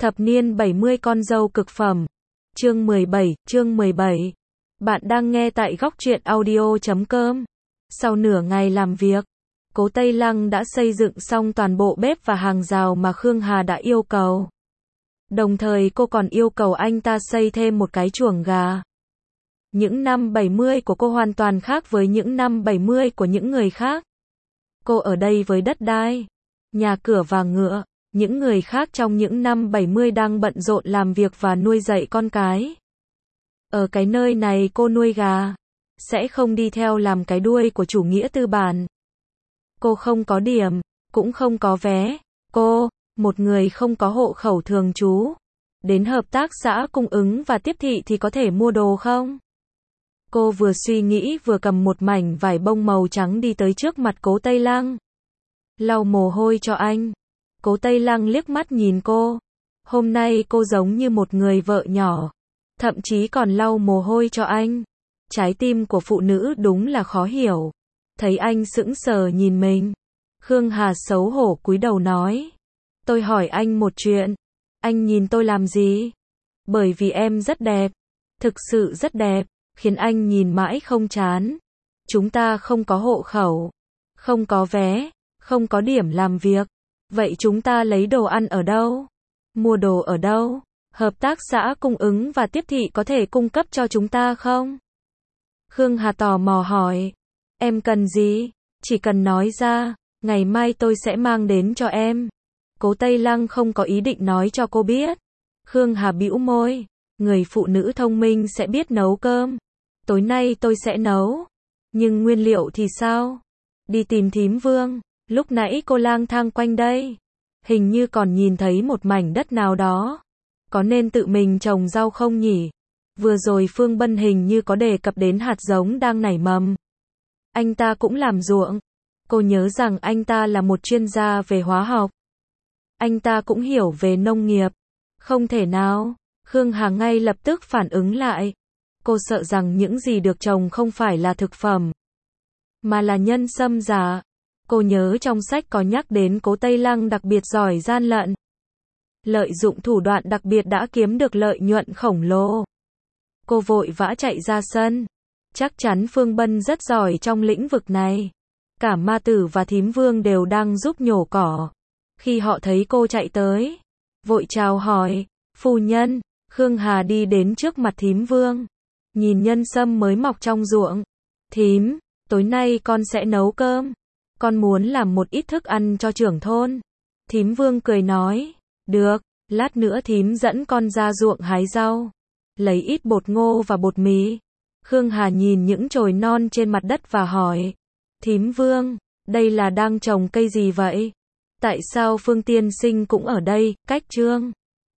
Thập niên 70 con dâu cực phẩm. Chương 17. Bạn đang nghe tại góc truyện audio.com. Sau nửa ngày làm việc, Cố Tây Lăng đã xây dựng xong toàn bộ bếp và hàng rào mà Khương Hà đã yêu cầu. Đồng thời cô còn yêu cầu anh ta xây thêm một cái chuồng gà. Những năm 70 của cô hoàn toàn khác với những năm 70 của những người khác. Cô ở đây với đất đai, nhà cửa và ngựa. Những người khác trong những năm 70 đang bận rộn làm việc và nuôi dạy con cái. Ở cái nơi này cô nuôi gà, sẽ không đi theo làm cái đuôi của chủ nghĩa tư bản. Cô không có điểm, cũng không có vé. Cô, một người không có hộ khẩu thường trú, đến hợp tác xã cung ứng và tiếp thị thì có thể mua đồ không? Cô vừa suy nghĩ vừa cầm một mảnh vải bông màu trắng đi tới trước mặt Cố Tây Lăng. Lau mồ hôi cho anh. Cố Tây Lăng liếc mắt nhìn cô. Hôm nay cô giống như một người vợ nhỏ, thậm chí còn lau mồ hôi cho anh. Trái tim của phụ nữ đúng là khó hiểu. Thấy anh sững sờ nhìn mình, Khương Hà xấu hổ cúi đầu nói: "Tôi hỏi anh một chuyện, anh nhìn tôi làm gì?" "Bởi vì em rất đẹp, thực sự rất đẹp, khiến anh nhìn mãi không chán. Chúng ta không có hộ khẩu, không có vé, không có điểm làm việc. Vậy chúng ta lấy đồ ăn ở đâu? Mua đồ ở đâu? Hợp tác xã cung ứng và tiếp thị có thể cung cấp cho chúng ta không?" Khương Hà tò mò hỏi: "Em cần gì? Chỉ cần nói ra, ngày mai tôi sẽ mang đến cho em." Cố Tây Lăng không có ý định nói cho cô biết. Khương Hà bĩu môi: "Người phụ nữ thông minh sẽ biết nấu cơm. Tối nay tôi sẽ nấu. Nhưng nguyên liệu thì sao? Đi tìm thím Vương. Lúc nãy cô lang thang quanh đây, hình như còn nhìn thấy một mảnh đất nào đó. Có nên tự mình trồng rau không nhỉ? Vừa rồi Phương Bân hình như có đề cập đến hạt giống đang nảy mầm. Anh ta cũng làm ruộng. Cô nhớ rằng anh ta là một chuyên gia về hóa học. Anh ta cũng hiểu về nông nghiệp. Không thể nào." Khương Hà ngay lập tức phản ứng lại. Cô sợ rằng những gì được trồng không phải là thực phẩm, mà là nhân sâm giả. Cô nhớ trong sách có nhắc đến Cố Tây Lăng đặc biệt giỏi gian lận. Lợi dụng thủ đoạn đặc biệt đã kiếm được lợi nhuận khổng lồ. Cô vội vã chạy ra sân. Chắc chắn Phương Bân rất giỏi trong lĩnh vực này. Cả Ma Tử và thím Vương đều đang giúp nhổ cỏ. Khi họ thấy cô chạy tới, vội chào hỏi: "Phu nhân." Khương Hà đi đến trước mặt thím Vương, nhìn nhân sâm mới mọc trong ruộng. "Thím, tối nay con sẽ nấu cơm. Con muốn làm một ít thức ăn cho trưởng thôn." Thím Vương cười nói: "Được, lát nữa thím dẫn con ra ruộng hái rau, lấy ít bột ngô và bột mì." Khương Hà nhìn những chồi non trên mặt đất và hỏi: "Thím Vương, đây là đang trồng cây gì vậy? Tại sao Phương tiên sinh cũng ở đây?" Cách chương